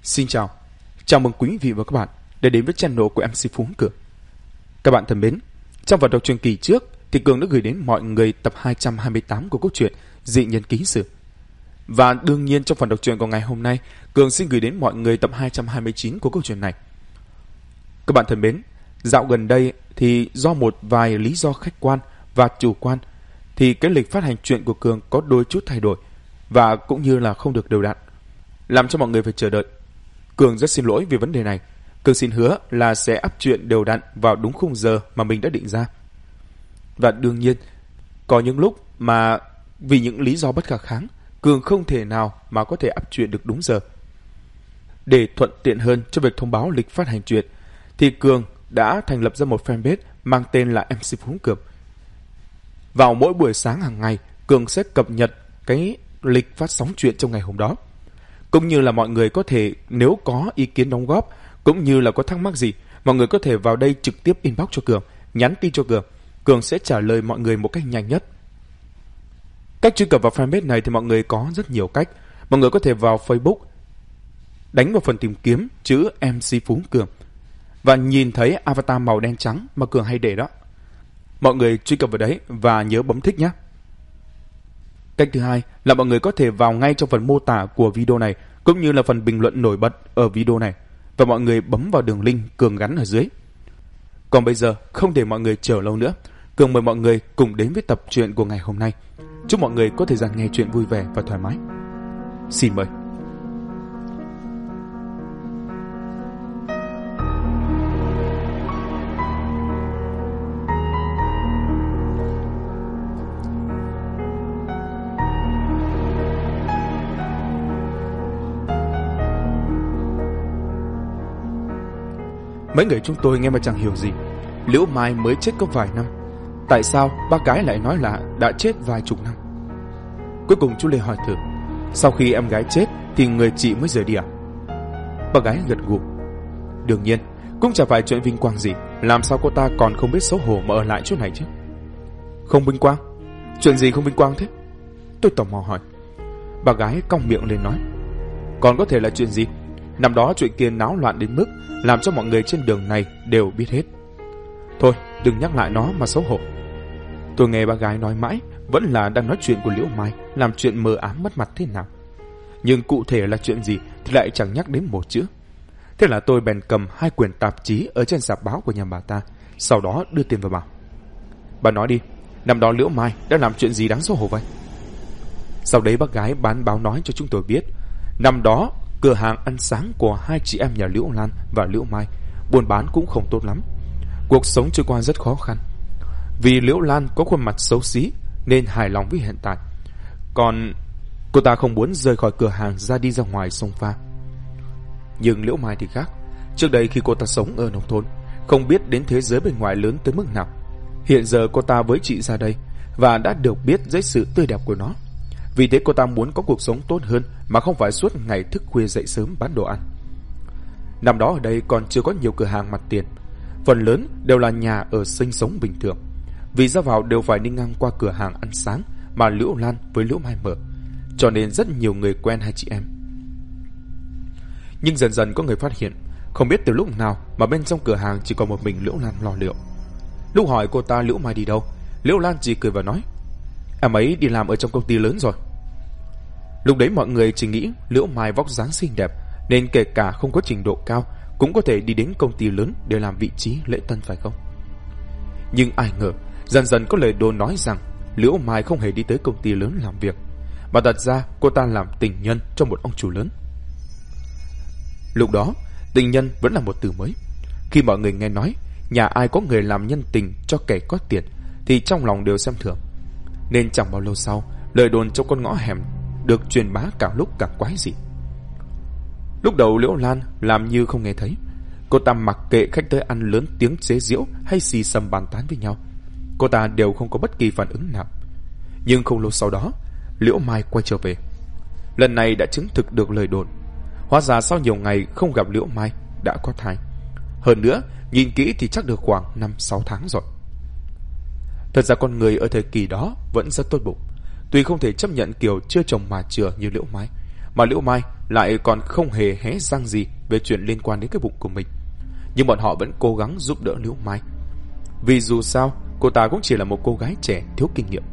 Xin chào mừng quý vị và các bạn đã đến với channel của MC Phú Cường. Các bạn thân mến, trong phần đọc truyện kỳ trước thì Cường đã gửi đến mọi người tập 228 của câu chuyện Dị Nhân Ký Sử. Và đương nhiên trong phần đọc truyện của ngày hôm nay, Cường xin gửi đến mọi người tập 229 của câu chuyện này. Các bạn thân mến, dạo gần đây thì do một vài lý do khách quan và chủ quan thì cái lịch phát hành truyện của Cường có đôi chút thay đổi và cũng như là không được đều đặn, làm cho mọi người phải chờ đợi. Cường rất xin lỗi vì vấn đề này. Cường xin hứa là sẽ up truyện đều đặn vào đúng khung giờ mà mình đã định ra. Và đương nhiên, có những lúc mà vì những lý do bất khả kháng, Cường không thể nào mà có thể up truyện được đúng giờ. Để thuận tiện hơn cho việc thông báo lịch phát hành truyện, thì Cường đã thành lập ra một fanpage mang tên là MC Phú Cường. Vào mỗi buổi sáng hàng ngày, Cường sẽ cập nhật cái lịch phát sóng truyện trong ngày hôm đó. Cũng như là mọi người có thể, nếu có ý kiến đóng góp, cũng như là có thắc mắc gì, mọi người có thể vào đây trực tiếp inbox cho Cường, nhắn tin cho Cường. Cường sẽ trả lời mọi người một cách nhanh nhất. Cách truy cập vào fanpage này thì mọi người có rất nhiều cách. Mọi người có thể vào Facebook, đánh vào phần tìm kiếm chữ MC Phú Cường và nhìn thấy avatar màu đen trắng mà Cường hay để đó. Mọi người truy cập vào đấy và nhớ bấm thích nhé. Cách thứ hai là mọi người có thể vào ngay trong phần mô tả của video này, cũng như là phần bình luận nổi bật ở video này, và mọi người bấm vào đường link Cường gắn ở dưới. Còn bây giờ, không để mọi người chờ lâu nữa, Cường mời mọi người cùng đến với tập truyện của ngày hôm nay. Chúc mọi người có thời gian nghe truyện vui vẻ và thoải mái. Xin mời. Mấy người chúng tôi nghe mà chẳng hiểu gì. Liễu Mai mới chết có vài năm, tại sao bác gái lại nói là đã chết vài chục năm? Cuối cùng chú Lê hỏi thử, sau khi em gái chết thì người chị mới rời đi à? Bác gái gật gù. Đương nhiên, cũng chẳng phải chuyện vinh quang gì, làm sao cô ta còn không biết xấu hổ mà ở lại chỗ này chứ? Không vinh quang? Chuyện gì không vinh quang thế? Tôi tò mò hỏi. Bác gái cong miệng lên nói, còn có thể là chuyện gì? Năm đó chuyện kia náo loạn đến mức làm cho mọi người trên đường này đều biết hết. Thôi, đừng nhắc lại nó mà xấu hổ. Tôi nghe bà gái nói mãi, vẫn là đang nói chuyện của Liễu Mai, làm chuyện mờ ám mất mặt thế nào. Nhưng cụ thể là chuyện gì thì lại chẳng nhắc đến một chữ. Thế là tôi bèn cầm 2 quyển tạp chí ở trên rạp báo của nhà bà ta, sau đó đưa tiền vào bảo. Bà nói đi, năm đó Liễu Mai đã làm chuyện gì đáng xấu hổ vậy? Sau đấy bác gái bán báo nói cho chúng tôi biết, năm đó cửa hàng ăn sáng của hai chị em nhà Liễu Lan và Liễu Mai buôn bán cũng không tốt lắm. Cuộc sống trôi qua rất khó khăn. Vì Liễu Lan có khuôn mặt xấu xí nên hài lòng với hiện tại, còn cô ta không muốn rời khỏi cửa hàng ra đi ra ngoài sông pha. Nhưng Liễu Mai thì khác. Trước đây khi cô ta sống ở nông thôn, không biết đến thế giới bên ngoài lớn tới mức nào. Hiện giờ cô ta với chị ra đây và đã được biết dưới sự tươi đẹp của nó. Vì thế cô ta muốn có cuộc sống tốt hơn mà không phải suốt ngày thức khuya dậy sớm bán đồ ăn. Năm đó ở đây còn chưa có nhiều cửa hàng mặt tiền, phần lớn đều là nhà ở sinh sống bình thường. Vì ra vào đều phải đi ngang qua cửa hàng ăn sáng mà Liễu Lan với Liễu Mai mở, cho nên rất nhiều người quen hai chị em. Nhưng dần dần có người phát hiện, không biết từ lúc nào mà bên trong cửa hàng chỉ còn một mình Liễu Lan lo liệu. Lúc hỏi cô ta Liễu Mai đi đâu, Liễu Lan chỉ cười và nói, em ấy đi làm ở trong công ty lớn rồi. Lúc đấy mọi người chỉ nghĩ Liễu Mai vóc dáng xinh đẹp nên kể cả không có trình độ cao cũng có thể đi đến công ty lớn để làm vị trí lễ tân phải không? Nhưng ai ngờ dần dần có lời đồn nói rằng Liễu Mai không hề đi tới công ty lớn làm việc, mà thật ra cô ta làm tình nhân cho một ông chủ lớn. Lúc đó tình nhân vẫn là một từ mới. Khi mọi người nghe nói nhà ai có người làm nhân tình cho kẻ có tiền thì trong lòng đều xem thường. Nên chẳng bao lâu sau, lời đồn trong con ngõ hẻm được truyền bá càng lúc càng quái dị. Lúc đầu Liễu Lan làm như không nghe thấy. Cô ta mặc kệ khách tới ăn lớn tiếng chế giễu hay xì xầm bàn tán với nhau, cô ta đều không có bất kỳ phản ứng nào. Nhưng không lâu sau đó, Liễu Mai quay trở về. Lần này đã chứng thực được lời đồn. Hóa ra sau nhiều ngày không gặp Liễu Mai đã có thai. Hơn nữa, nhìn kỹ thì chắc được khoảng 5-6 tháng rồi. Thật ra con người ở thời kỳ đó vẫn rất tốt bụng. Tuy không thể chấp nhận kiểu chưa chồng mà chừa như Liễu Mai, mà Liễu Mai lại còn không hề hé răng gì về chuyện liên quan đến cái bụng của mình. Nhưng bọn họ vẫn cố gắng giúp đỡ Liễu Mai, vì dù sao cô ta cũng chỉ là một cô gái trẻ thiếu kinh nghiệm.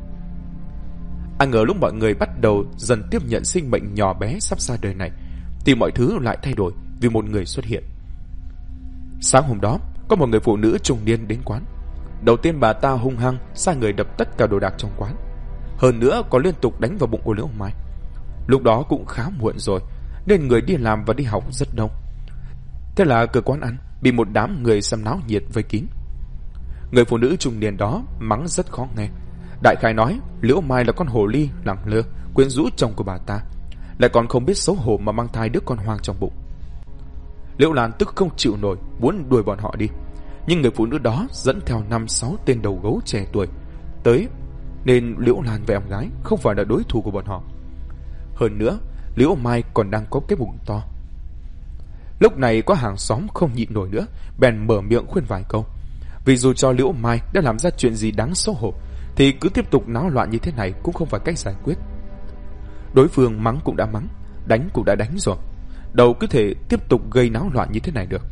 Ai ngờ lúc mọi người bắt đầu dần tiếp nhận sinh mệnh nhỏ bé sắp ra đời này, thì mọi thứ lại thay đổi vì một người xuất hiện. Sáng hôm đó, có một người phụ nữ trung niên đến quán. Đầu tiên bà ta hung hăng sai người đập tất cả đồ đạc trong quán, hơn nữa có liên tục đánh vào bụng của Liễu Mai. Lúc đó cũng khá muộn rồi, nên người đi làm và đi học rất đông. Thế là cửa quán ăn bị một đám người xem náo nhiệt vây kín. Người phụ nữ trung niên đó mắng rất khó nghe. Đại khái nói Liễu Mai là con hồ ly lẳng lơ quyến rũ chồng của bà ta, lại còn không biết xấu hổ mà mang thai đứa con hoang trong bụng. Liễu Lan tức không chịu nổi, muốn đuổi bọn họ đi, nhưng người phụ nữ đó dẫn theo 5-6 tên đầu gấu trẻ tuổi tới, nên Liễu Lan và em gái không phải là đối thủ của bọn họ. Hơn nữa, Liễu Mai còn đang có cái bụng to. Lúc này có hàng xóm không nhịn nổi nữa, bèn mở miệng khuyên vài câu. Vì dù cho Liễu Mai đã làm ra chuyện gì đáng xấu hổ, thì cứ tiếp tục náo loạn như thế này cũng không phải cách giải quyết. Đối phương mắng cũng đã mắng, đánh cũng đã đánh rồi, đâu cứ thể tiếp tục gây náo loạn như thế này được.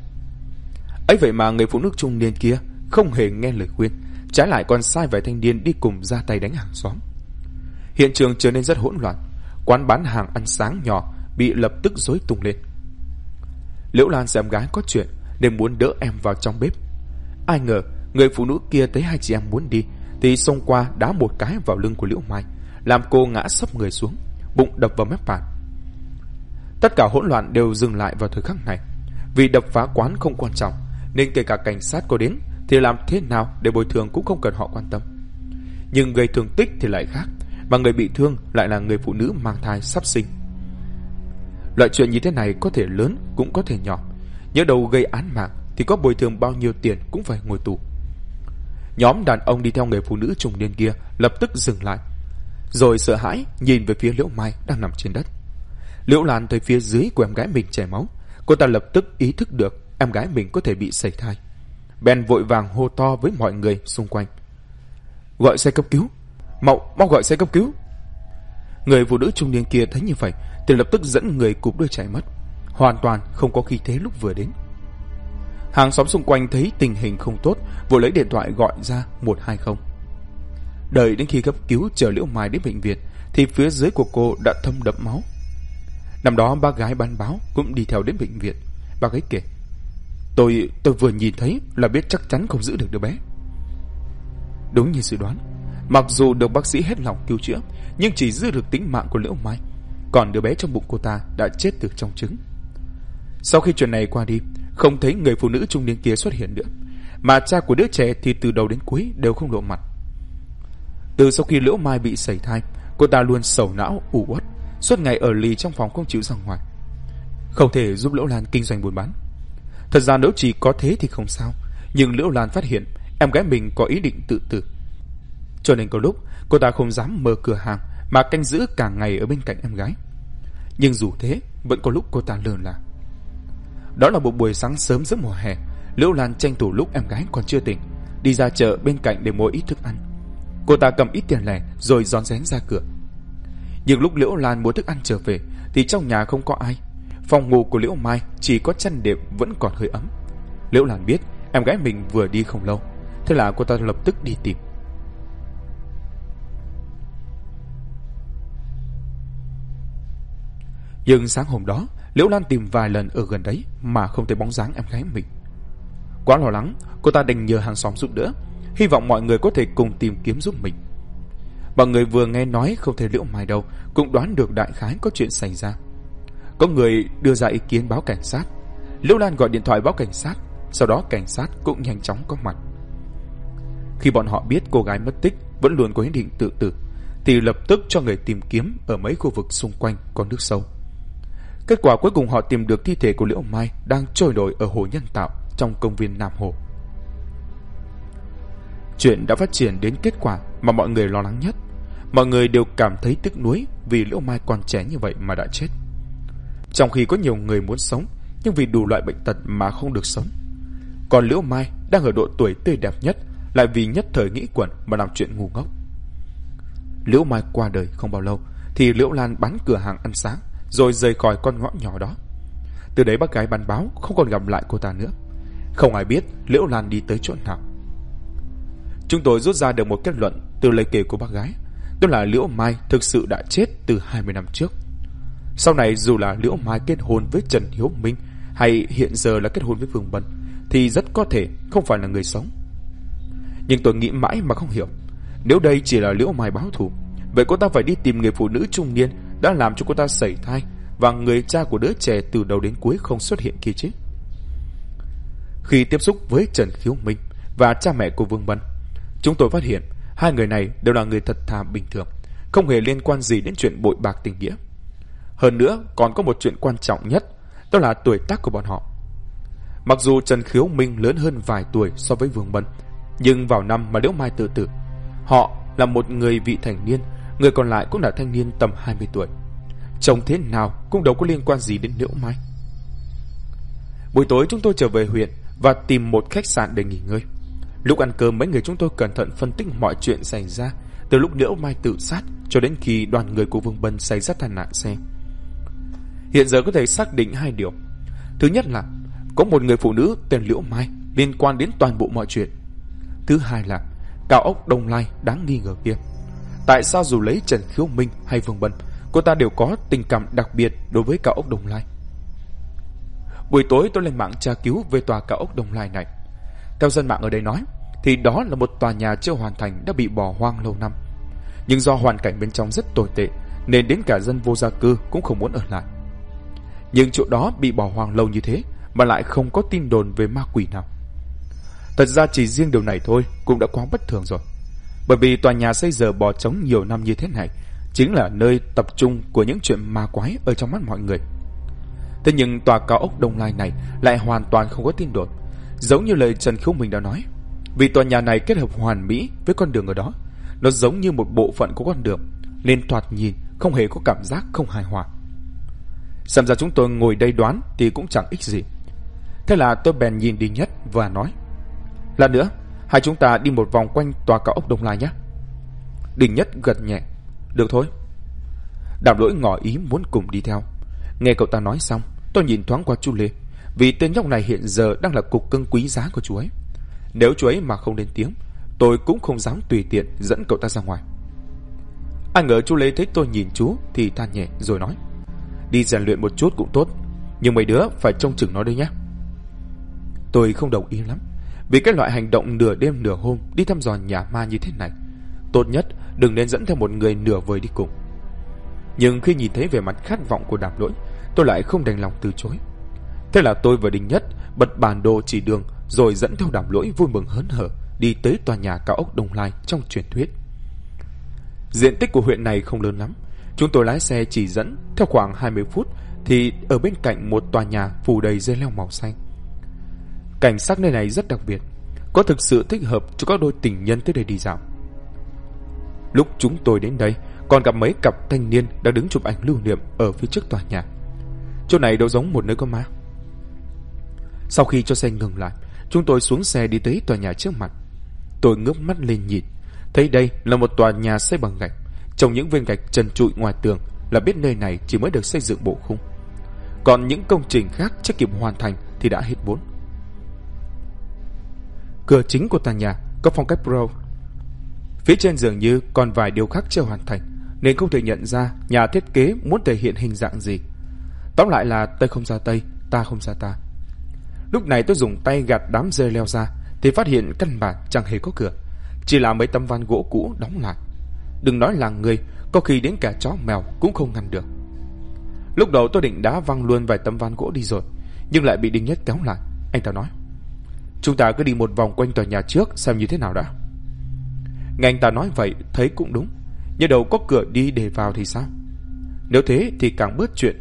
Ấy vậy mà người phụ nữ trung niên kia không hề nghe lời khuyên, trái lại còn sai vài thanh niên đi cùng ra tay đánh hàng xóm. Hiện trường trở nên rất hỗn loạn, quán bán hàng ăn sáng nhỏ bị lập tức rối tung lên. Liễu Lan xem gái có chuyện nên muốn đỡ em vào trong bếp. Ai ngờ người phụ nữ kia thấy hai chị em muốn đi thì xông qua đá một cái vào lưng của Liễu Mai, làm cô ngã sấp người xuống, bụng đập vào mép bàn. Tất cả hỗn loạn đều dừng lại vào thời khắc này. Vì đập phá quán không quan trọng, nên kể cả cảnh sát có đến thì làm thế nào để bồi thường cũng không cần họ quan tâm. Nhưng gây thương tích thì lại khác, mà người bị thương lại là người phụ nữ mang thai sắp sinh. Loại chuyện như thế này có thể lớn cũng có thể nhỏ, nhớ đầu gây án mạng thì có bồi thường bao nhiêu tiền cũng phải ngồi tù. Nhóm đàn ông đi theo người phụ nữ trung niên kia lập tức dừng lại, rồi sợ hãi nhìn về phía Liễu Mai đang nằm trên đất. Liễu Lan thấy phía dưới của em gái mình chảy máu, cô ta lập tức ý thức được em gái mình có thể bị sẩy thai, bèn vội vàng hô to với mọi người xung quanh: "Gọi xe cấp cứu, mau gọi xe cấp cứu!" Người phụ nữ trung niên kia thấy như vậy thì lập tức dẫn người cụp đuôi chạy mất, hoàn toàn không có khí thế lúc vừa đến. Hàng xóm xung quanh thấy tình hình không tốt, vội lấy điện thoại gọi ra 120. Đợi đến khi cấp cứu chở Liễu Mai đến bệnh viện thì phía dưới của cô đã thâm đẫm máu. Năm đó bác gái bán báo cũng đi theo đến bệnh viện. Bác ấy kể: Tôi vừa nhìn thấy là biết chắc chắn không giữ được đứa bé. Đúng như dự đoán, mặc dù được bác sĩ hết lòng cứu chữa, nhưng chỉ giữ được tính mạng của Liễu Mai, còn đứa bé trong bụng cô ta đã chết từ trong trứng. Sau khi chuyện này qua đi, không thấy người phụ nữ trung niên kia xuất hiện nữa, mà cha của đứa trẻ thì từ đầu đến cuối đều không lộ mặt. Từ sau khi Liễu Mai bị sẩy thai, cô ta luôn sầu não, u uất, suốt ngày ở lì trong phòng không chịu ra ngoài, không thể giúp Liễu Lan kinh doanh buôn bán. Thật ra nếu chỉ có thế thì không sao, nhưng Liễu Lan phát hiện em gái mình có ý định tự tử, cho nên có lúc cô ta không dám mở cửa hàng mà canh giữ cả ngày ở bên cạnh em gái. Nhưng dù thế, vẫn có lúc cô ta lơ là. Đó là một buổi sáng sớm giữa mùa hè, Liễu Lan tranh thủ lúc em gái còn chưa tỉnh, đi ra chợ bên cạnh để mua ít thức ăn. Cô ta cầm ít tiền lẻ rồi rón rén ra cửa. Nhưng lúc Liễu Lan mua thức ăn trở về thì trong nhà không có ai. Phòng ngủ của Liễu Mai chỉ có chăn đệm vẫn còn hơi ấm. Liễu Lan biết em gái mình vừa đi không lâu, thế là cô ta lập tức đi tìm. Nhưng sáng hôm đó, Liễu Lan tìm vài lần ở gần đấy mà không thấy bóng dáng em gái mình. Quá lo lắng, cô ta đành nhờ hàng xóm giúp đỡ, hy vọng mọi người có thể cùng tìm kiếm giúp mình. Mọi người vừa nghe nói không thấy Liễu Mai đâu, cũng đoán được đại khái có chuyện xảy ra. Có người đưa ra ý kiến báo cảnh sát. Liễu Lan gọi điện thoại báo cảnh sát, sau đó cảnh sát cũng nhanh chóng có mặt. Khi bọn họ biết cô gái mất tích vẫn luôn có ý định tự tử, thì lập tức cho người tìm kiếm ở mấy khu vực xung quanh có nước sâu. Kết quả cuối cùng họ tìm được thi thể của Liễu Mai đang trôi nổi ở hồ nhân tạo trong công viên Nam Hồ. Chuyện đã phát triển đến kết quả mà mọi người lo lắng nhất. Mọi người đều cảm thấy tiếc nuối vì Liễu Mai còn trẻ như vậy mà đã chết. Trong khi có nhiều người muốn sống, nhưng vì đủ loại bệnh tật mà không được sống. Còn Liễu Mai đang ở độ tuổi tươi đẹp nhất, lại vì nhất thời nghĩ quẩn mà làm chuyện ngu ngốc. Liễu Mai qua đời không bao lâu thì Liễu Lan bán cửa hàng ăn sáng, rồi rời khỏi con ngõ nhỏ đó. Từ đấy bác gái bắn báo không còn gặp lại cô ta nữa. Không ai biết Liễu Lan đi tới chỗ nào. Chúng tôi rút ra được một kết luận từ lời kể của bác gái, tức là Liễu Mai thực sự đã chết từ 20 năm trước. Sau này dù là Liễu Mai kết hôn với Trần Hiếu Minh hay hiện giờ là kết hôn với Vương Bân thì rất có thể không phải là người sống. Nhưng tôi nghĩ mãi mà không hiểu, nếu đây chỉ là Liễu Mai báo thù, vậy cô ta phải đi tìm người phụ nữ trung niên đã làm cho cô ta sẩy thai và người cha của đứa trẻ từ đầu đến cuối không xuất hiện kia chứ. Khi tiếp xúc với Trần Hiếu Minh và cha mẹ của Vương Bân, chúng tôi phát hiện hai người này đều là người thật thà bình thường, không hề liên quan gì đến chuyện bội bạc tình nghĩa. Hơn nữa còn có một chuyện quan trọng nhất, đó là tuổi tác của bọn họ. Mặc dù Trần Hiếu Minh lớn hơn vài tuổi so với Vương Bân, nhưng vào năm mà Liễu Mai tự tử, họ là một người vị thành niên, người còn lại cũng là thanh niên tầm 20 tuổi. Trông thế nào cũng đâu có liên quan gì đến Liễu Mai. Buổi tối chúng tôi trở về huyện và tìm một khách sạn để nghỉ ngơi. Lúc ăn cơm, mấy người chúng tôi cẩn thận phân tích mọi chuyện xảy ra, từ lúc Liễu Mai tự sát cho đến khi đoàn người của Vương Bân xảy ra tai nạn xe. Hiện giờ có thể xác định hai điều. Thứ nhất là có một người phụ nữ tên Liễu Mai liên quan đến toàn bộ mọi chuyện. Thứ hai là cao ốc Đông Lai đáng nghi ngờ kia. Tại sao dù lấy Trần Hiếu Minh hay Vương Bân, cô ta đều có tình cảm đặc biệt đối với cao ốc Đông Lai? Buổi tối tôi lên mạng tra cứu về tòa cao ốc Đông Lai này. Theo dân mạng ở đây nói thì đó là một tòa nhà chưa hoàn thành đã bị bỏ hoang lâu năm. Nhưng do hoàn cảnh bên trong rất tồi tệ nên đến cả dân vô gia cư cũng không muốn ở lại. Nhưng chỗ đó bị bỏ hoang lâu như thế mà lại không có tin đồn về ma quỷ nào. Thật ra chỉ riêng điều này thôi cũng đã quá bất thường rồi. Bởi vì tòa nhà xây giờ bỏ trống nhiều năm như thế này chính là nơi tập trung của những chuyện ma quái ở trong mắt mọi người. Thế nhưng tòa cao ốc Đông Lai này lại hoàn toàn không có tin đồn, giống như lời Trần Hiếu Minh đã nói. Vì tòa nhà này kết hợp hoàn mỹ với con đường ở đó, nó giống như một bộ phận của con đường, nên thoạt nhìn không hề có cảm giác không hài hòa. Xem ra chúng tôi ngồi đây đoán thì cũng chẳng ích gì. Thế là tôi bèn nhìn Đình Nhất và nói: "Lát nữa hai chúng ta đi một vòng quanh tòa cao ốc Đông Lai nhé." Đình Nhất gật nhẹ: "Được thôi." Đàm Lỗi ngỏ ý muốn cùng đi theo. Nghe cậu ta nói xong, tôi nhìn thoáng qua chú Lê, vì tên nhóc này hiện giờ đang là cục cưng quý giá của chú ấy. Nếu chú ấy mà không lên tiếng, tôi cũng không dám tùy tiện dẫn cậu ta ra ngoài. Ai ngờ chú Lê thấy tôi nhìn chú thì than nhẹ rồi nói: "Đi rèn luyện một chút cũng tốt, nhưng mấy đứa phải trông chừng nó đấy nhé." Tôi không đồng ý lắm, vì cái loại hành động nửa đêm nửa hôm đi thăm dò nhà ma như thế này, tốt nhất đừng nên dẫn theo một người nửa vời đi cùng. Nhưng khi nhìn thấy vẻ mặt khát vọng của Đàm Lỗi, tôi lại không đành lòng từ chối. Thế là tôi và Đình Nhất bật bản đồ chỉ đường rồi dẫn theo Đàm Lỗi vui mừng hớn hở đi tới tòa nhà cao ốc Đông Lai trong truyền thuyết. Diện tích của huyện này không lớn lắm, chúng tôi lái xe chỉ dẫn theo khoảng 20 phút thì ở bên cạnh một tòa nhà phủ đầy dây leo màu xanh. Cảnh sắc nơi này rất đặc biệt, có thực sự thích hợp cho các đôi tình nhân tới đây đi dạo. Lúc chúng tôi đến đây còn gặp mấy cặp thanh niên đang đứng chụp ảnh lưu niệm ở phía trước tòa nhà. Chỗ này đâu giống một nơi có ma. Sau khi cho xe ngừng lại, chúng tôi xuống xe đi tới tòa nhà trước mặt. Tôi ngước mắt lên nhìn, thấy đây là một tòa nhà xây bằng gạch. Trong những viên gạch trần trụi ngoài tường là biết nơi này chỉ mới được xây dựng bộ khung, còn những công trình khác chưa kịp hoàn thành thì đã hết vốn. Cửa chính của tòa nhà có phong cách Pro. Phía trên dường như còn vài điều khác chưa hoàn thành, nên không thể nhận ra nhà thiết kế muốn thể hiện hình dạng gì. Tóm lại là Tây không ra Tây, ta không ra ta. Lúc này tôi dùng tay gạt đám dây leo ra thì phát hiện căn bản chẳng hề có cửa, chỉ là mấy tấm ván gỗ cũ đóng lại. Đừng nói là người, có khi đến cả chó mèo cũng không ngăn được. Lúc đầu tôi định đá văng luôn vài tấm ván gỗ đi rồi, nhưng lại bị Đinh Nhất kéo lại. Anh ta nói: "Chúng ta cứ đi một vòng quanh tòa nhà trước xem như thế nào đã." Nghe anh ta nói vậy thấy cũng đúng, nhưng đâu có cửa đi để vào thì sao? Nếu thế thì càng bớt chuyện.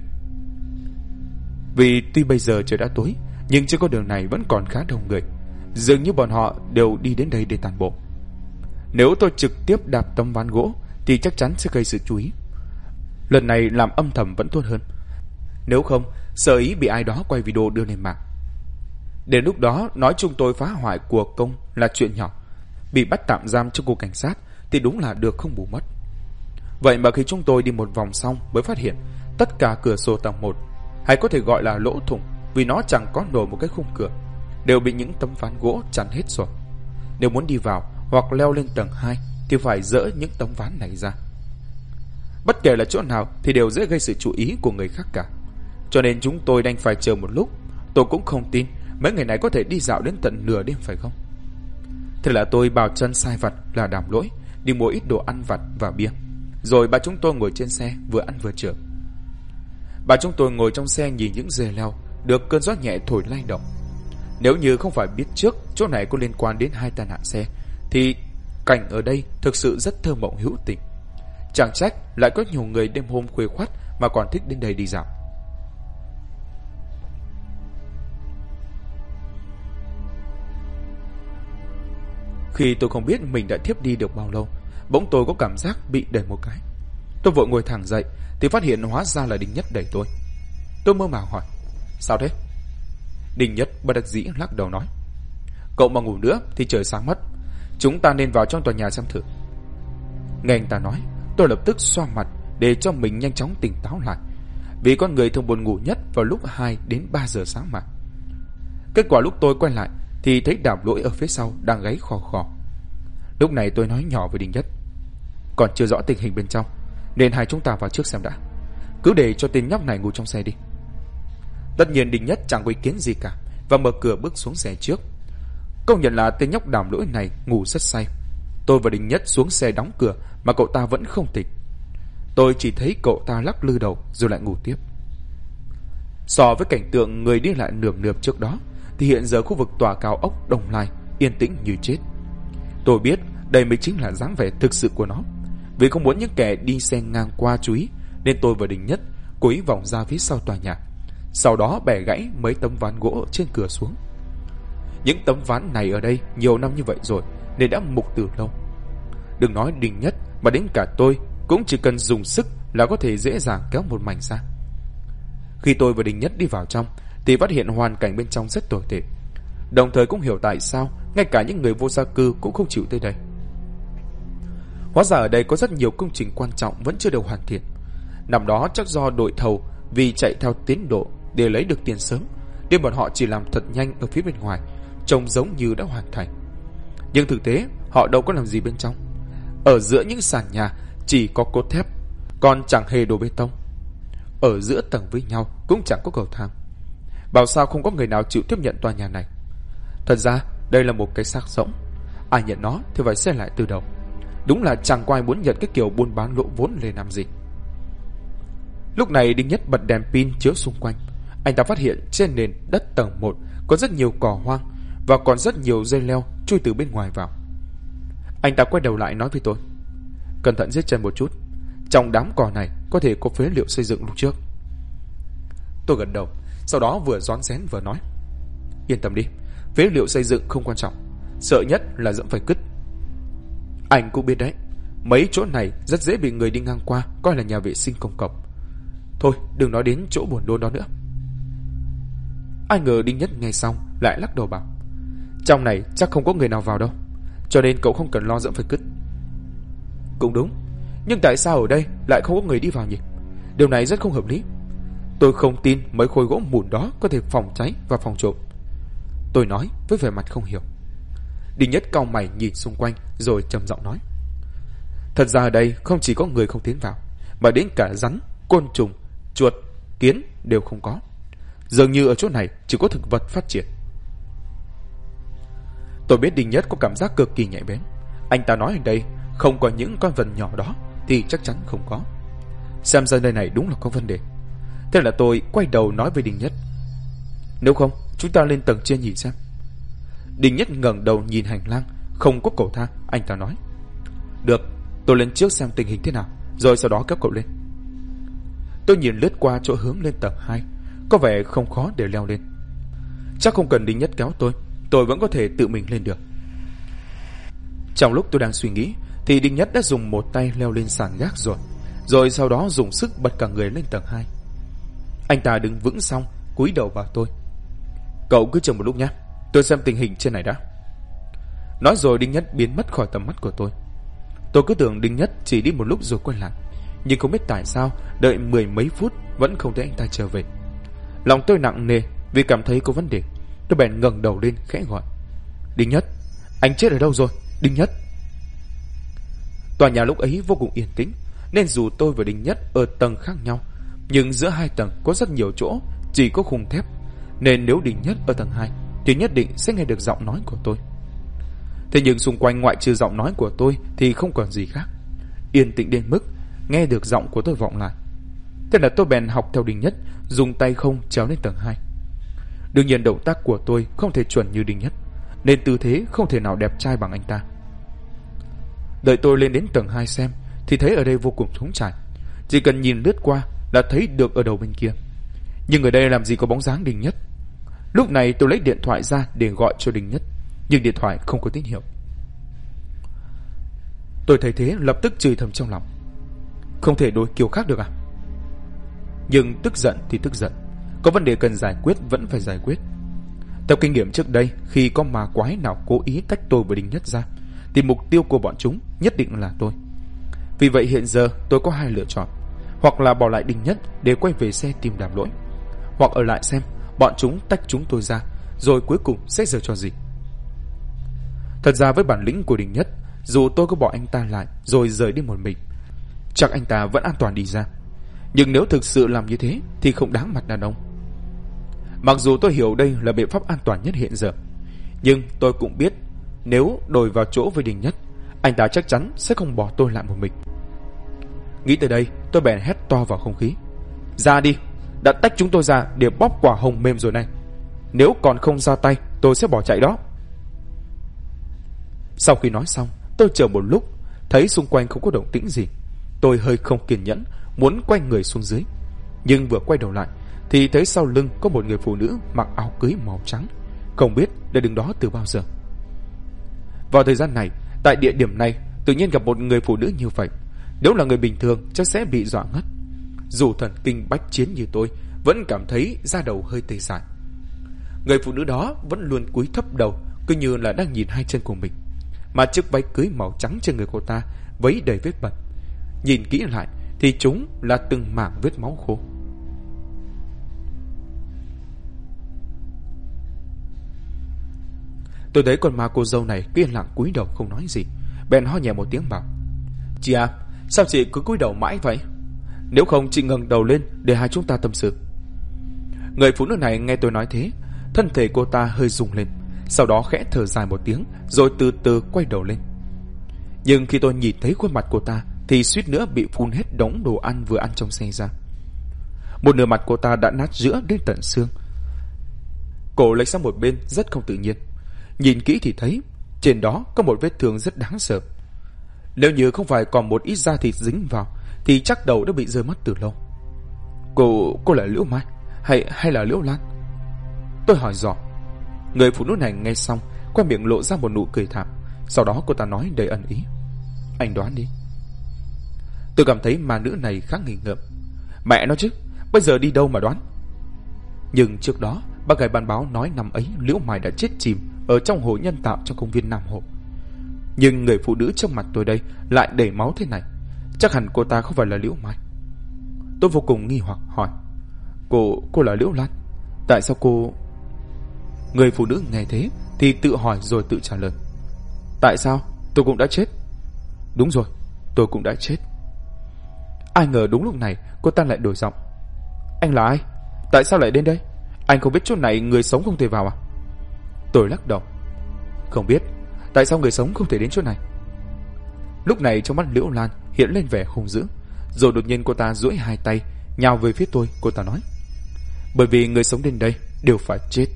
Vì tuy bây giờ trời đã tối, nhưng trên con đường này vẫn còn khá đông người, dường như bọn họ đều đi đến đây để tản bộ. Nếu tôi trực tiếp đạp tấm ván gỗ thì chắc chắn sẽ gây sự chú ý. Lần này làm âm thầm vẫn tốt hơn, nếu không sợ ý bị ai đó quay video đưa lên mạng. Đến lúc đó nói chúng tôi phá hoại của công là chuyện nhỏ, bị bắt tạm giam trong cục cảnh sát thì đúng là được không bù mất. Vậy mà khi chúng tôi đi một vòng xong mới phát hiện Tất cả cửa sổ tầng 1, hay có thể gọi là lỗ thủng vì nó chẳng có nổi một cái khung cửa, đều bị những tấm ván gỗ chắn hết rồi. Nếu muốn đi vào hoặc leo lên tầng 2 thì phải dỡ những tấm ván này ra. Bất kể là chỗ nào thì đều dễ gây sự chú ý của người khác cả. Cho nên chúng tôi đành phải chờ một lúc. Tôi cũng không tin mấy người này có thể đi dạo đến tận nửa đêm phải không? Thế là tôi bảo chân sai vặt là Đàm Lỗi đi mua ít đồ ăn vặt và bia. Rồi bà chúng tôi ngồi trên xe vừa ăn vừa chờ. Bà chúng tôi ngồi trong xe nhìn những dây leo được cơn gió nhẹ thổi lay động. Nếu như không phải biết trước chỗ này có liên quan đến 2 tai nạn xe thì cảnh ở đây thực sự rất thơ mộng hữu tình. Chẳng trách lại có nhiều người đêm hôm khuya khoắt mà còn thích đến đây đi dạo. Khi tôi không biết mình đã thiếp đi được bao lâu, bỗng tôi có cảm giác bị đẩy một cái. Tôi vội ngồi thẳng dậy thì phát hiện hóa ra là Đinh Nhất đẩy tôi. Tôi mơ màng hỏi: sao thế? Đinh Nhất bất đắc dĩ lắc đầu nói: cậu mà ngủ nữa thì trời sáng mất. Chúng ta nên vào trong tòa nhà xem thử. Nghe anh ta nói, tôi lập tức xoa mặt để cho mình nhanh chóng tỉnh táo lại, vì con người thường buồn ngủ nhất vào lúc 2 đến 3 giờ sáng mà. Kết quả lúc tôi quay lại thì thấy Đàm Lỗi ở phía sau đang gáy khò khò. Lúc này tôi nói nhỏ với Đinh Nhất: còn chưa rõ tình hình bên trong nên hai chúng ta vào trước xem đã. Cứ để cho tên nhóc này ngủ trong xe đi. Tất nhiên Đinh Nhất chẳng có ý kiến gì cả và mở cửa bước xuống xe trước. Công nhận là tên nhóc Đàm Lỗi này ngủ rất say. Tôi và Đinh Nhất xuống xe đóng cửa mà cậu ta vẫn không tỉnh. Tôi chỉ thấy cậu ta lắc lư đầu rồi lại ngủ tiếp. So với cảnh tượng người đi lại nườm nượp trước đó thì hiện giờ khu vực tòa cao ốc Đồng Lai yên tĩnh như chết. Tôi biết đây mới chính là dáng vẻ thực sự của nó. Vì không muốn những kẻ đi xe ngang qua chú ý nên tôi và Đinh Nhất cố ý vòng ra phía sau tòa nhà, sau đó bẻ gãy mấy tấm ván gỗ trên cửa xuống. Những tấm ván này ở đây nhiều năm như vậy rồi nên đã mục từ lâu. Đừng nói Đinh Nhất mà đến cả tôi cũng chỉ cần dùng sức là có thể dễ dàng kéo một mảnh ra. Khi tôi và Đinh Nhất đi vào trong thì phát hiện hoàn cảnh bên trong rất tồi tệ, đồng thời cũng hiểu tại sao ngay cả những người vô gia cư cũng không chịu tới đây. Hóa ra ở đây có rất nhiều công trình quan trọng vẫn chưa được hoàn thiện. Năm đó chắc do đội thầu vì chạy theo tiến độ để lấy được tiền sớm nên bọn họ chỉ làm thật nhanh ở phía bên ngoài, trông giống như đã hoàn thành. Nhưng thực tế họ đâu có làm gì bên trong. Ở giữa những sàn nhà chỉ có cốt thép, còn chẳng hề đổ bê tông. Ở giữa tầng với nhau cũng chẳng có cầu thang. Bảo sao không có người nào chịu tiếp nhận tòa nhà này. Thật ra đây là một cái xác rỗng. Ai nhận nó thì phải xem lại từ đầu. Đúng là chẳng có ai muốn nhận cái kiểu buôn bán lỗ vốn lên làm gì. Lúc này Đinh Nhất bật đèn pin chiếu xung quanh. Anh ta phát hiện trên nền đất tầng 1 có rất nhiều cỏ hoang và còn rất nhiều dây leo chui từ bên ngoài vào. Anh ta quay đầu lại nói với tôi: cẩn thận dưới chân một chút, trong đám cỏ này có thể có phế liệu xây dựng lúc trước. Tôi gật đầu, sau đó vừa rón rén vừa nói: yên tâm đi, phế liệu xây dựng không quan trọng, sợ nhất là dẫm phải cứt. Anh cũng biết đấy, mấy chỗ này rất dễ bị người đi ngang qua coi là nhà vệ sinh công cộng. Thôi đừng nói đến chỗ buồn nôn đó nữa. Ai ngờ Đinh Nhất nghe xong lại lắc đầu bảo: trong này chắc không có người nào vào đâu, cho nên cậu không cần lo dẫm phải cứt. Cũng đúng, nhưng tại sao ở đây lại không có người đi vào nhỉ? Điều này rất không hợp lý. Tôi không tin mấy khối gỗ mùn đó có thể phòng cháy và phòng trộm. Tôi nói với vẻ mặt không hiểu. Đinh Nhất cau mày nhìn xung quanh rồi trầm giọng nói: thật ra ở đây không chỉ có người không tiến vào, mà đến cả rắn, côn trùng, chuột, kiến đều không có. Dường như ở chỗ này chỉ có thực vật phát triển. Tôi biết Đinh Nhất có cảm giác cực kỳ nhạy bén. Anh ta nói ở đây không có những con vật nhỏ đó thì chắc chắn không có. Xem ra nơi này đúng là có vấn đề. Thế là tôi quay đầu nói với Đinh Nhất: nếu không chúng ta lên tầng trên nhìn xem. Đinh Nhất ngẩng đầu nhìn hành lang, không có cầu thang. Anh ta nói: được, tôi lên trước xem tình hình thế nào, rồi sau đó kéo cậu lên. Tôi nhìn lướt qua chỗ hướng lên tầng 2, có vẻ không khó để leo lên. Chắc không cần Đinh Nhất kéo tôi vẫn có thể tự mình lên được. Trong lúc tôi đang suy nghĩ thì Đinh Nhất đã dùng một tay leo lên sàn gác rồi sau đó dùng sức bật cả người lên tầng 2. Anh ta đứng vững xong cúi đầu vào tôi: cậu cứ chờ một lúc nhé, tôi xem tình hình trên này đã. Nói rồi Đinh Nhất biến mất khỏi tầm mắt của tôi. Tôi cứ tưởng Đinh Nhất chỉ đi một lúc rồi quay lại, Nhưng không biết tại sao đợi mười mấy phút vẫn không thấy anh ta trở về. Lòng tôi nặng nề vì cảm thấy có vấn đề. Tôi bèn ngẩng đầu lên khẽ gọi: Đinh Nhất, anh chết ở đâu rồi? Đinh Nhất. Tòa nhà lúc ấy vô cùng yên tĩnh, nên dù tôi và Đinh Nhất ở tầng khác nhau, nhưng giữa hai tầng có rất nhiều chỗ chỉ có khung thép, nên nếu Đinh Nhất ở tầng 2 thì nhất định sẽ nghe được giọng nói của tôi. Thế nhưng xung quanh ngoại trừ giọng nói của tôi thì không còn gì khác, yên tĩnh đến mức nghe được giọng của tôi vọng lại. Thế là tôi bèn học theo Đinh Nhất, dùng tay không trèo lên tầng 2. Đương nhiên động tác của tôi không thể chuẩn như Đinh Nhất, nên tư thế không thể nào đẹp trai bằng anh ta. Đợi tôi lên đến tầng 2 xem thì thấy ở đây vô cùng trống trải, chỉ cần nhìn lướt qua là thấy được ở đầu bên kia. Nhưng ở đây làm gì có bóng dáng Đinh Nhất. Lúc này tôi lấy điện thoại ra để gọi cho Đinh Nhất, nhưng điện thoại không có tín hiệu. Tôi thấy thế lập tức chửi thầm trong lòng: Không thể đối kiểu khác được à? Nhưng tức giận thì tức giận, có vấn đề cần giải quyết vẫn phải giải quyết. Theo kinh nghiệm trước đây, khi có ma quái nào cố ý tách tôi và Đinh Nhất ra thì mục tiêu của bọn chúng nhất định là tôi. Vì vậy hiện giờ tôi có hai lựa chọn: hoặc là bỏ lại Đinh Nhất để quay về xe tìm Đàm Lỗi, hoặc ở lại xem bọn chúng tách chúng tôi ra, rồi cuối cùng sẽ giở trò gì. Thật ra với bản lĩnh của Đinh Nhất, dù tôi có bỏ anh ta lại rồi rời đi một mình, chắc anh ta vẫn an toàn đi ra. Nhưng nếu thực sự làm như thế thì không đáng mặt đàn ông. Mặc dù tôi hiểu đây là biện pháp an toàn nhất hiện giờ, nhưng tôi cũng biết nếu đổi vào chỗ với Đinh Nhất, anh ta chắc chắn sẽ không bỏ tôi lại một mình. Nghĩ tới đây, tôi bèn hét to vào không khí: Ra đi, đã tách chúng tôi ra để bóp quả hồng mềm rồi này. Nếu còn không ra tay, tôi sẽ bỏ chạy đó. Sau khi nói xong, tôi chờ một lúc, thấy xung quanh không có động tĩnh gì. Tôi hơi không kiên nhẫn, muốn quay người xuống dưới. Nhưng vừa quay đầu lại thì thấy sau lưng có một người phụ nữ mặc áo cưới màu trắng, không biết đã đứng đó từ bao giờ. Vào thời gian này, tại địa điểm này tự nhiên gặp một người phụ nữ như vậy, nếu là người bình thường chắc sẽ bị dọa ngất. Dù thần kinh bách chiến như tôi vẫn cảm thấy da đầu hơi tê dại. Người phụ nữ đó vẫn luôn cúi thấp đầu, cứ như là đang nhìn hai chân của mình, mà chiếc váy cưới màu trắng trên người cô ta vấy đầy vết bẩn. Nhìn kỹ lại thì chúng là từng mảng vết máu khô. Tôi thấy con ma cô dâu này cứ yên lặng cúi đầu không nói gì, bèn ho nhẹ một tiếng bảo: Chị à, sao chị cứ cúi đầu mãi vậy? Nếu không chị ngẩng đầu lên để hai chúng ta tâm sự. Người phụ nữ này nghe tôi nói thế, thân thể cô ta hơi rung lên, sau đó khẽ thở dài một tiếng rồi từ từ quay đầu lên. Nhưng khi tôi nhìn thấy khuôn mặt cô ta thì suýt nữa bị phun hết đống đồ ăn vừa ăn trong xe ra. Một nửa mặt cô ta đã nát rữa đến tận xương, cổ lệch sang một bên rất không tự nhiên. Nhìn kỹ thì thấy trên đó có một vết thương rất đáng sợ. Nếu như không phải còn một ít da thịt dính vào thì chắc đầu đã bị rơi mất từ lâu. Cô là Liễu Mai hay là Liễu Lan? Tôi hỏi dò. Người phụ nữ này nghe xong, qua miệng lộ ra một nụ cười thảm. Sau đó cô ta nói đầy ẩn ý: Anh đoán đi. Tôi cảm thấy ma nữ này khá nghịch ngợm. Mẹ nó chứ, bây giờ đi đâu mà đoán. Nhưng trước đó bác gái ban báo nói năm ấy Liễu Mai đã chết chìm ở trong hồ nhân tạo trong công viên Nam Hồ. Nhưng người phụ nữ trước mặt tôi đây lại đầy máu thế này, chắc hẳn cô ta không phải là Liễu Mai. Tôi vô cùng nghi hoặc hỏi: Cô là Liễu Lan? Tại sao cô... Người phụ nữ nghe thế thì tự hỏi rồi tự trả lời: Tại sao? Tôi cũng đã chết. Đúng rồi, tôi cũng đã chết. Ai ngờ đúng lúc này cô ta lại đổi giọng: Anh là ai? Tại sao lại đến đây? Anh không biết chỗ này người sống không thể vào à? Tôi lắc đầu: Không biết. Tại sao người sống không thể đến chỗ này? Lúc này trong mắt Liễu Lan hiện lên vẻ hung dữ, rồi đột nhiên cô ta duỗi hai tay nhào về phía tôi. Cô ta nói: Bởi vì người sống đến đây đều phải chết.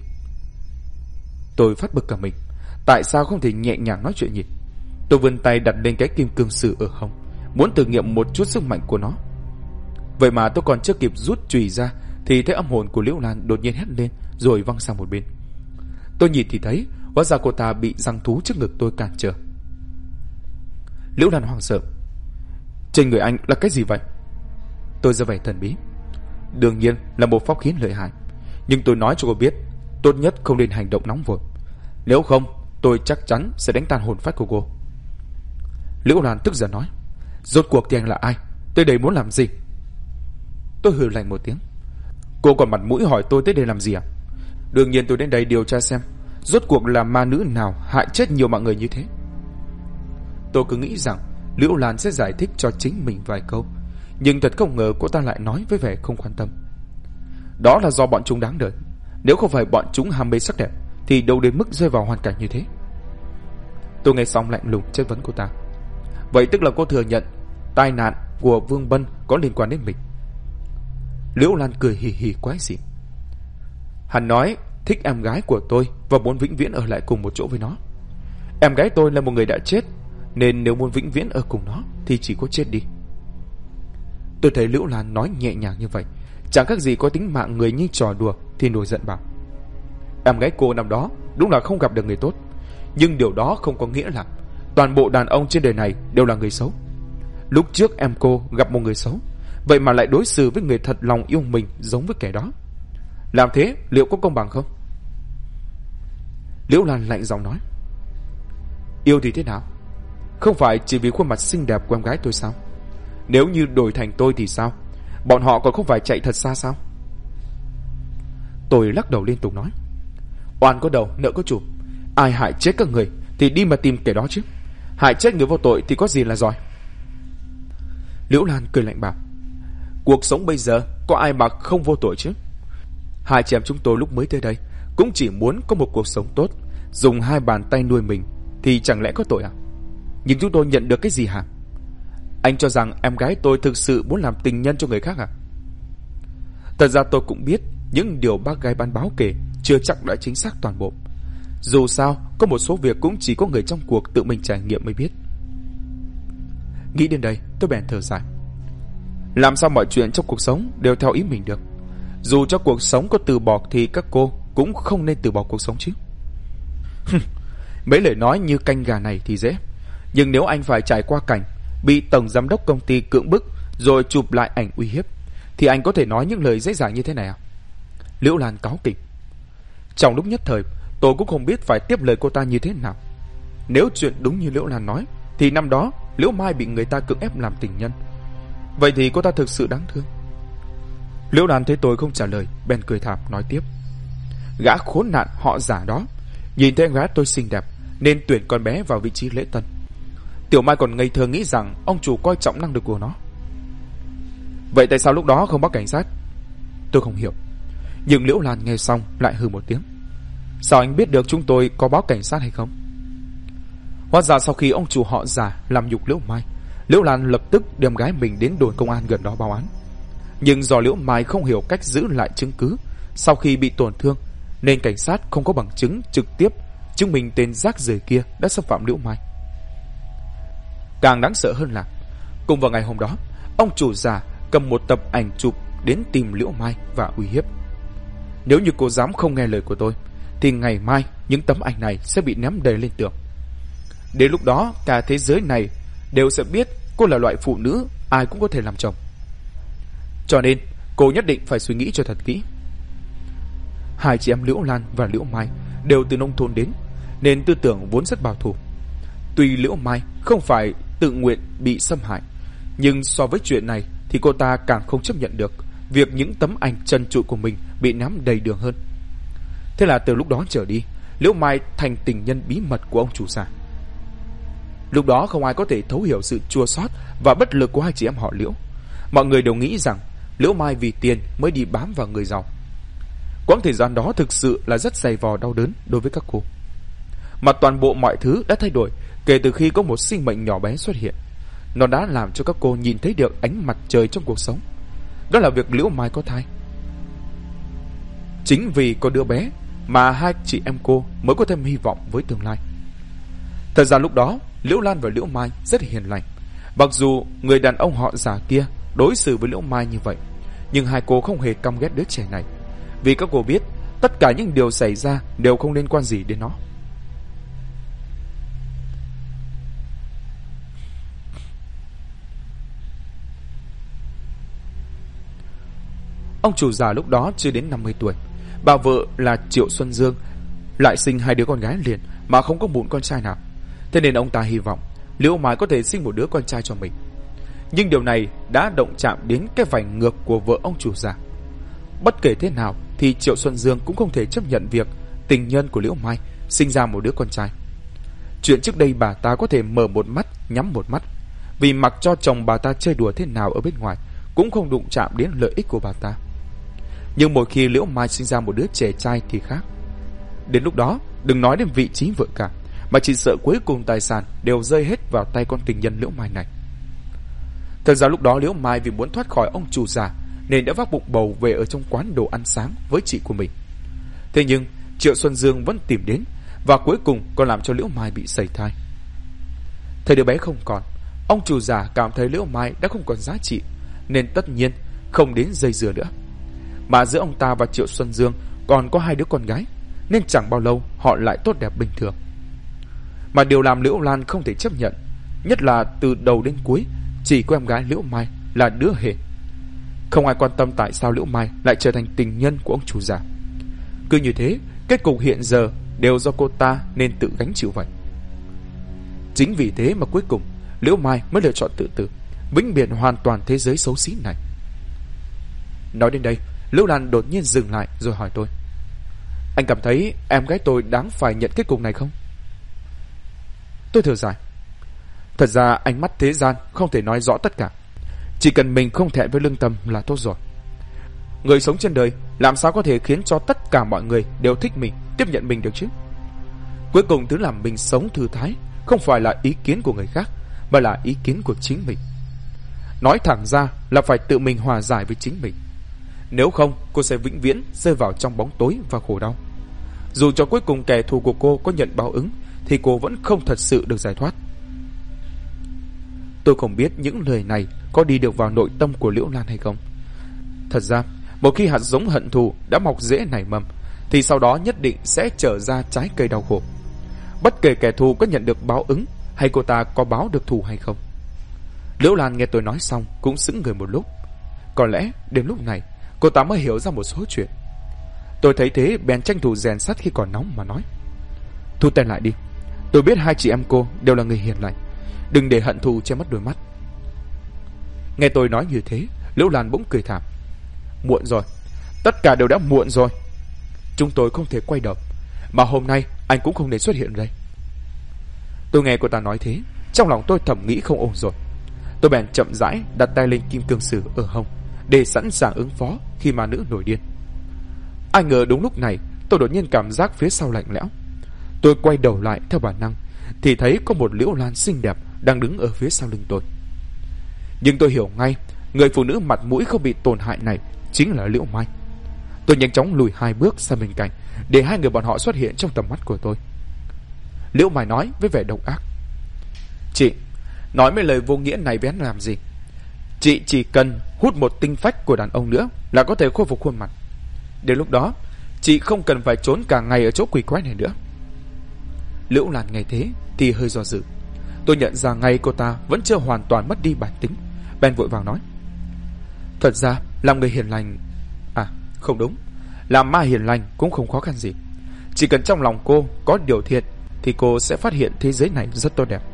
Tôi phát bực cả mình. Tại sao không thể nhẹ nhàng nói chuyện nhỉ? Tôi vươn tay đặt lên cái kim cương sử ở hông, muốn thử nghiệm một chút sức mạnh của nó. Vậy mà tôi còn chưa kịp rút chùy ra thì thấy âm hồn của Liễu Lan đột nhiên hét lên rồi văng sang một bên. Tôi nhìn thì thấy hóa ra cô ta bị răng thú trước ngực tôi cản trở. Liễu Lan hoảng sợ: Trên người anh là cái gì vậy? Tôi ra vẻ thần bí: Đương nhiên là một pháp khí lợi hại, nhưng tôi nói cho cô biết, tốt nhất không nên hành động nóng vội, nếu không tôi chắc chắn sẽ đánh tan hồn phách của cô. Liễu Lan tức giận nói: Rốt cuộc thì anh là ai? Tới đây muốn làm gì? Tôi hừ lạnh một tiếng. Cô còn mặt mũi hỏi tôi tới đây làm gì à? Đương nhiên tôi đến đây điều tra xem rốt cuộc là ma nữ nào hại chết nhiều mạng người như thế. Tôi cứ nghĩ rằng Liễu Lan sẽ giải thích cho chính mình vài câu, nhưng thật không ngờ cô ta lại nói với vẻ không quan tâm. Đó là do bọn chúng đáng đời. Nếu không phải bọn chúng ham mê sắc đẹp thì đâu đến mức rơi vào hoàn cảnh như thế. Tôi nghe xong lạnh lùng chất vấn cô ta. Vậy tức là cô thừa nhận tai nạn của Vương Bân có liên quan đến mình? Liễu Lan cười hì hì quái dị. Hắn nói thích em gái của tôi và muốn vĩnh viễn ở lại cùng một chỗ với nó. Em gái tôi là một người đã chết, nên nếu muốn vĩnh viễn ở cùng nó thì chỉ có chết đi. Tôi thấy Liễu Lan nói nhẹ nhàng như vậy, chẳng khác gì có tính mạng người như trò đùa, thì nổi giận bảo: Em gái cô năm đó đúng là không gặp được người tốt, nhưng điều đó không có nghĩa là toàn bộ đàn ông trên đời này đều là người xấu. Lúc trước em cô gặp một người xấu, vậy mà lại đối xử với người thật lòng yêu mình giống với kẻ đó. Làm thế liệu có công bằng không? Liễu Lan lạnh giọng nói: Yêu thì thế nào? Không phải chỉ vì khuôn mặt xinh đẹp của em gái tôi sao? Nếu như đổi thành tôi thì sao? Bọn họ còn không phải chạy thật xa sao? Tôi lắc đầu liên tục nói: Oan có đầu nợ có chủ. Ai hại chết các người thì đi mà tìm kẻ đó chứ. Hại chết người vô tội thì có gì là giỏi. Liễu Lan cười lạnh bảo: Cuộc sống bây giờ có ai mà không vô tội chứ? Hai chị em chúng tôi lúc mới tới đây cũng chỉ muốn có một cuộc sống tốt, dùng hai bàn tay nuôi mình, thì chẳng lẽ có tội à? Nhưng chúng tôi nhận được cái gì hả? Anh cho rằng em gái tôi thực sự muốn làm tình nhân cho người khác à? Thật ra tôi cũng biết những điều bác gái bán báo kể chưa chắc đã chính xác toàn bộ. Dù sao, có một số việc cũng chỉ có người trong cuộc tự mình trải nghiệm mới biết. Nghĩ đến đây, tôi bèn thở dài. Làm sao mọi chuyện trong cuộc sống đều theo ý mình được? Dù cho cuộc sống có từ bỏ thì các cô cũng không nên từ bỏ cuộc sống chứ. Mấy lời nói như canh gà này thì dễ, nhưng nếu anh phải trải qua cảnh bị tổng giám đốc công ty cưỡng bức rồi chụp lại ảnh uy hiếp, thì anh có thể nói những lời dễ dàng như thế này à? Liễu Lan cáu kỉnh. Trong lúc nhất thời, tôi cũng không biết phải tiếp lời cô ta như thế nào. Nếu chuyện đúng như Liễu Lan nói, thì năm đó Liễu Mai bị người ta cưỡng ép làm tình nhân. Vậy thì cô ta thực sự đáng thương. Liễu Lan thấy tôi không trả lời, bèn cười thảm nói tiếp: Gã khốn nạn họ Giả đó nhìn thấy gái tôi xinh đẹp nên tuyển con bé vào vị trí lễ tân. Tiểu Mai còn ngây thơ nghĩ rằng ông chủ coi trọng năng lực của nó. Vậy tại sao lúc đó không báo cảnh sát? Tôi không hiểu. Nhưng Liễu Lan nghe xong lại hừ một tiếng: Sao anh biết được chúng tôi có báo cảnh sát hay không? Hóa ra sau khi ông chủ họ Giả làm nhục Liễu Mai, Liễu Lan lập tức đem gái mình đến đồn công an gần đó báo án. Nhưng do Liễu Mai không hiểu cách giữ lại chứng cứ sau khi bị tổn thương, nên cảnh sát không có bằng chứng trực tiếp chứng minh tên rác rưởi kia đã xâm phạm Liễu Mai. Càng đáng sợ hơn là cùng vào ngày hôm đó, ông chủ Giả cầm một tập ảnh chụp đến tìm Liễu Mai và uy hiếp: Nếu như cô dám không nghe lời của tôi thì ngày mai những tấm ảnh này sẽ bị ném đầy lên tường. Đến lúc đó cả thế giới này đều sẽ biết cô là loại phụ nữ ai cũng có thể làm chồng. Cho nên cô nhất định phải suy nghĩ cho thật kỹ. Hai chị em Liễu Lan và Liễu Mai đều từ nông thôn đến, nên tư tưởng vốn rất bảo thủ. Tuy Liễu Mai không phải tự nguyện bị xâm hại, nhưng so với chuyện này thì cô ta càng không chấp nhận được việc những tấm ảnh trần trụi của mình bị ném đầy đường hơn. Thế là từ lúc đó trở đi, Liễu Mai thành tình nhân bí mật của ông chủ Giả. Lúc đó không ai có thể thấu hiểu sự chua xót và bất lực của hai chị em họ Liễu. Mọi người đều nghĩ rằng Liễu Mai vì tiền mới đi bám vào người giàu. Quãng thời gian đó thực sự là rất dày vò đau đớn đối với các cô. Mà toàn bộ mọi thứ đã thay đổi kể từ khi có một sinh mệnh nhỏ bé xuất hiện. Nó đã làm cho các cô nhìn thấy được ánh mặt trời trong cuộc sống. Đó là việc Liễu Mai có thai. Chính vì có đứa bé mà hai chị em cô mới có thêm hy vọng với tương lai. Thật ra lúc đó Liễu Lan và Liễu Mai rất hiền lành. Mặc dù người đàn ông họ Giả kia đối xử với Liễu Mai như vậy, nhưng hai cô không hề căm ghét đứa trẻ này, vì các cô biết tất cả những điều xảy ra đều không liên quan gì đến nó. Ông chủ Giả lúc đó chưa đến 50 tuổi. Bà vợ là Triệu Xuân Dương lại sinh hai đứa con gái liền mà không có mụn con trai nào. Thế nên ông ta hy vọng Liễu Mai có thể sinh một đứa con trai cho mình. Nhưng điều này đã động chạm đến cái vành ngược của vợ ông chủ già. Bất kể thế nào thì Triệu Xuân Dương cũng không thể chấp nhận việc tình nhân của Liễu Mai sinh ra một đứa con trai. Chuyện trước đây bà ta có thể mở một mắt nhắm một mắt, vì mặc cho chồng bà ta chơi đùa thế nào ở bên ngoài cũng không đụng chạm đến lợi ích của bà ta. Nhưng một khi Liễu Mai sinh ra một đứa trẻ trai thì khác. Đến lúc đó đừng nói đến vị trí vợ cả, mà chỉ sợ cuối cùng tài sản đều rơi hết vào tay con tình nhân Liễu Mai này. Thật ra lúc đó Liễu Mai vì muốn thoát khỏi ông chủ già nên đã vác bụng bầu về ở trong quán đồ ăn sáng với chị của mình. Thế nhưng Triệu Xuân Dương vẫn tìm đến, và cuối cùng còn làm cho Liễu Mai bị sẩy thai. Thấy đứa bé không còn, ông chủ già cảm thấy Liễu Mai đã không còn giá trị, nên tất nhiên không đến dây dưa nữa. Mà giữa ông ta và Triệu Xuân Dương còn có 2 đứa con gái, nên chẳng bao lâu họ lại tốt đẹp bình thường. Mà điều làm Liễu Lan không thể chấp nhận, nhất là từ đầu đến cuối chỉ có em gái Liễu Mai là đứa hề. Không ai quan tâm tại sao Liễu Mai lại trở thành tình nhân của ông chủ già. Cứ như thế, kết cục hiện giờ đều do cô ta nên tự gánh chịu vậy. Chính vì thế mà cuối cùng Liễu Mai mới lựa chọn tự tử, vĩnh biệt hoàn toàn thế giới xấu xí này. Nói đến đây, Liễu Lan đột nhiên dừng lại rồi hỏi tôi: anh cảm thấy em gái tôi đáng phải nhận kết cục này không? Tôi thở dài. Thật ra ánh mắt thế gian không thể nói rõ tất cả, chỉ cần mình không thẹn với lương tâm là tốt rồi. Người sống trên đời làm sao có thể khiến cho tất cả mọi người đều thích mình, tiếp nhận mình được chứ? Cuối cùng thứ làm mình sống thư thái không phải là ý kiến của người khác, mà là ý kiến của chính mình. Nói thẳng ra là phải tự mình hòa giải với chính mình. Nếu không, cô sẽ vĩnh viễn rơi vào trong bóng tối và khổ đau. Dù cho cuối cùng kẻ thù của cô có nhận báo ứng, thì cô vẫn không thật sự được giải thoát. Tôi không biết những lời này có đi được vào nội tâm của Liễu Lan hay không. Thật ra, một khi hạt giống hận thù đã mọc rễ nảy mầm, thì sau đó nhất định sẽ trở ra trái cây đau khổ. Bất kể kẻ thù có nhận được báo ứng hay cô ta có báo được thù hay không. Liễu Lan nghe tôi nói xong cũng sững người một lúc. Có lẽ đến lúc này cô ta mới hiểu ra một số chuyện. Tôi thấy thế bèn tranh thủ rèn sắt khi còn nóng mà nói: thu tay lại đi. Tôi biết 2 chị em cô đều là người hiền lành, đừng để hận thù che mất đôi mắt. Nghe tôi nói như thế, Liễu Lan bỗng cười thảm: muộn rồi, tất cả đều đã muộn rồi. Chúng tôi không thể quay đầu, mà hôm nay anh cũng không nên xuất hiện đây. Tôi nghe cô ta nói thế, trong lòng tôi thầm nghĩ không ổn rồi. Tôi bèn chậm rãi đặt tay lên kim cương sử ở hông, để sẵn sàng ứng phó khi ma nữ nổi điên. Ai ngờ đúng lúc này tôi đột nhiên cảm giác phía sau lạnh lẽo. Tôi quay đầu lại theo bản năng thì thấy có một Liễu Lan xinh đẹp đang đứng ở phía sau lưng tôi. Nhưng tôi hiểu ngay, người phụ nữ mặt mũi không bị tổn hại này chính là Liễu Mai. Tôi nhanh chóng lùi 2 bước sang bên cạnh, để 2 người bọn họ xuất hiện trong tầm mắt của tôi. Liễu Mai nói với vẻ độc ác: chị, nói mấy lời vô nghĩa này với anh làm gì? Chị chỉ cần hút một tinh phách của đàn ông nữa là có thể khôi phục khuôn mặt. Đến lúc đó, chị không cần phải trốn cả ngày ở chỗ quỷ quái này nữa. Liễu Lan nghe thế thì hơi do dự. Tôi nhận ra ngay cô ta vẫn chưa hoàn toàn mất đi bản tính, bèn vội vàng nói: thật ra làm người hiền lành, không đúng, làm ma hiền lành cũng không khó khăn gì. Chỉ cần trong lòng cô có điều thiện thì cô sẽ phát hiện thế giới này rất tốt đẹp.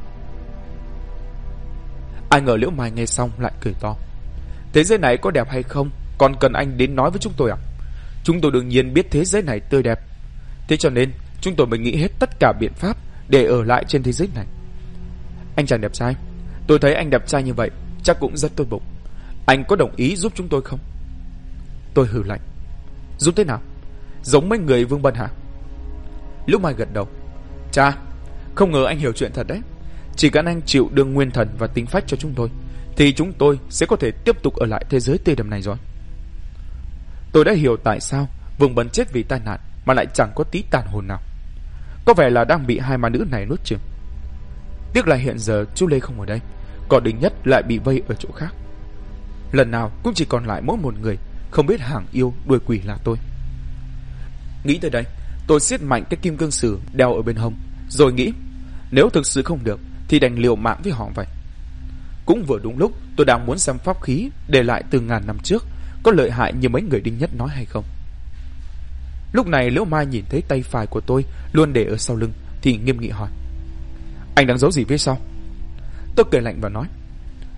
Ai ngờ Liễu Mai nghe xong lại cười to: thế giới này có đẹp hay không còn cần anh đến nói với chúng tôi à? Chúng tôi đương nhiên biết thế giới này tươi đẹp, thế cho nên chúng tôi mới nghĩ hết tất cả biện pháp để ở lại trên thế giới này. Anh chàng đẹp trai, tôi thấy anh đẹp trai như vậy chắc cũng rất tốt bụng. Anh có đồng ý giúp chúng tôi không? Tôi hừ lạnh: giúp thế nào? Giống mấy người Vương Bân hả? Liễu Mai gật đầu: chà, không ngờ anh hiểu chuyện thật đấy. Chỉ cần anh chịu đương nguyên thần và tính phách cho chúng tôi, thì chúng tôi sẽ có thể tiếp tục ở lại thế giới tươi đẹp này rồi. Tôi đã hiểu tại sao Vương Bân chết vì tai nạn mà lại chẳng có tí tàn hồn nào. Có vẻ là đang bị 2 ma nữ này nuốt chửng. Tiếc là hiện giờ chú Lê không ở đây, còn Đình Nhất lại bị vây ở chỗ khác. Lần nào cũng chỉ còn lại mỗi một người không biết hàng yêu đuôi quỷ là tôi. Nghĩ tới đây, tôi siết mạnh cái kim cương sử đeo ở bên hông, rồi nghĩ nếu thực sự không được thì đành liều mạng với họ vậy. Cũng vừa đúng lúc tôi đang muốn xem pháp khí để lại từ ngàn năm trước có lợi hại như mấy người Đinh Nhất nói hay không. Lúc này Liễu Mai nhìn thấy tay phải của tôi luôn để ở sau lưng thì nghiêm nghị hỏi: anh đang giấu gì phía sau? Tôi cười lạnh và nói: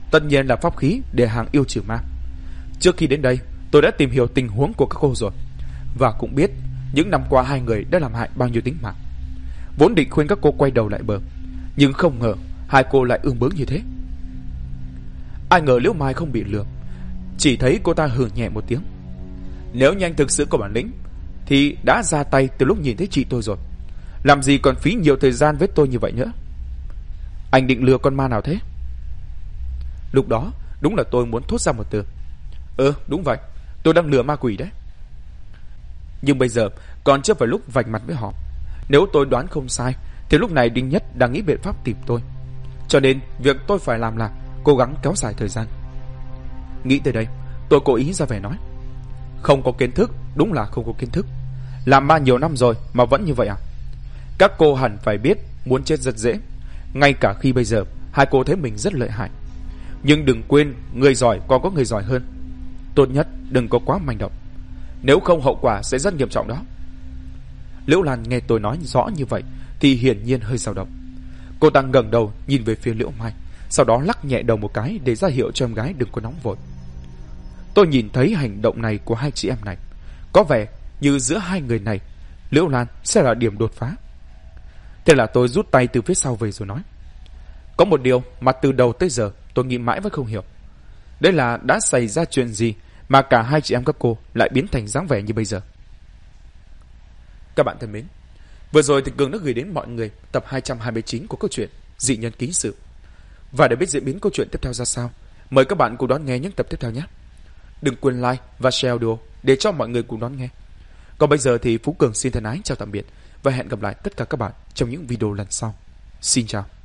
tất nhiên là pháp khí để hàng yêu trừ ma. Trước khi đến đây, tôi đã tìm hiểu tình huống của các cô rồi, và cũng biết những năm qua hai người đã làm hại bao nhiêu tính mạng. Vốn định khuyên các cô quay đầu lại bờ, nhưng không ngờ hai cô lại ương bướng như thế. Ai ngờ Liễu Mai không bị lừa, chỉ thấy cô ta hừ nhẹ một tiếng. Nếu như anh thực sự có bản lĩnh thì đã ra tay từ lúc nhìn thấy chị tôi rồi, làm gì còn phí nhiều thời gian với tôi như vậy nữa. Anh định lừa con ma nào thế? Lúc đó đúng là tôi muốn thốt ra một từ: đúng vậy, tôi đang lừa ma quỷ đấy. Nhưng bây giờ còn chưa phải lúc vạch mặt với họ. Nếu tôi đoán không sai thì lúc này Đinh Nhất đang nghĩ biện pháp tìm tôi, cho nên việc tôi phải làm là cố gắng kéo dài thời gian. Nghĩ tới đây, tôi cố ý ra vẻ nói: không có kiến thức, đúng là không có kiến thức. Làm ma nhiều năm rồi mà vẫn như vậy à? Các cô hẳn phải biết muốn chết rất dễ, ngay cả khi bây giờ hai cô thấy mình rất lợi hại. Nhưng đừng quên, người giỏi còn có người giỏi hơn. Tốt nhất đừng có quá manh động, nếu không hậu quả sẽ rất nghiêm trọng đó. Liễu Lan nghe tôi nói rõ như vậy thì hiển nhiên hơi dao động. Cô ta ngẩng đầu nhìn về phía Liễu Mai, sau đó lắc nhẹ đầu một cái để ra hiệu cho em gái đừng có nóng vội. Tôi nhìn thấy hành động này của hai chị em này, có vẻ như giữa hai người này, Liễu Lan sẽ là điểm đột phá. Thế là tôi rút tay từ phía sau về rồi nói: có một điều mà từ đầu tới giờ tôi nghĩ mãi vẫn không hiểu. Đây là đã xảy ra chuyện gì mà cả hai chị em các cô lại biến thành dáng vẻ như bây giờ? Các bạn thân mến, vừa rồi thì Cường đã gửi đến mọi người tập 229 của câu chuyện Dị Nhân Ký Sự. Và để biết diễn biến câu chuyện tiếp theo ra sao, mời các bạn cùng đón nghe những tập tiếp theo nhé. Đừng quên like và share audio để cho mọi người cùng đón nghe. Còn bây giờ thì Phú Cường xin thân ái chào tạm biệt và hẹn gặp lại tất cả các bạn trong những video lần sau. Xin chào.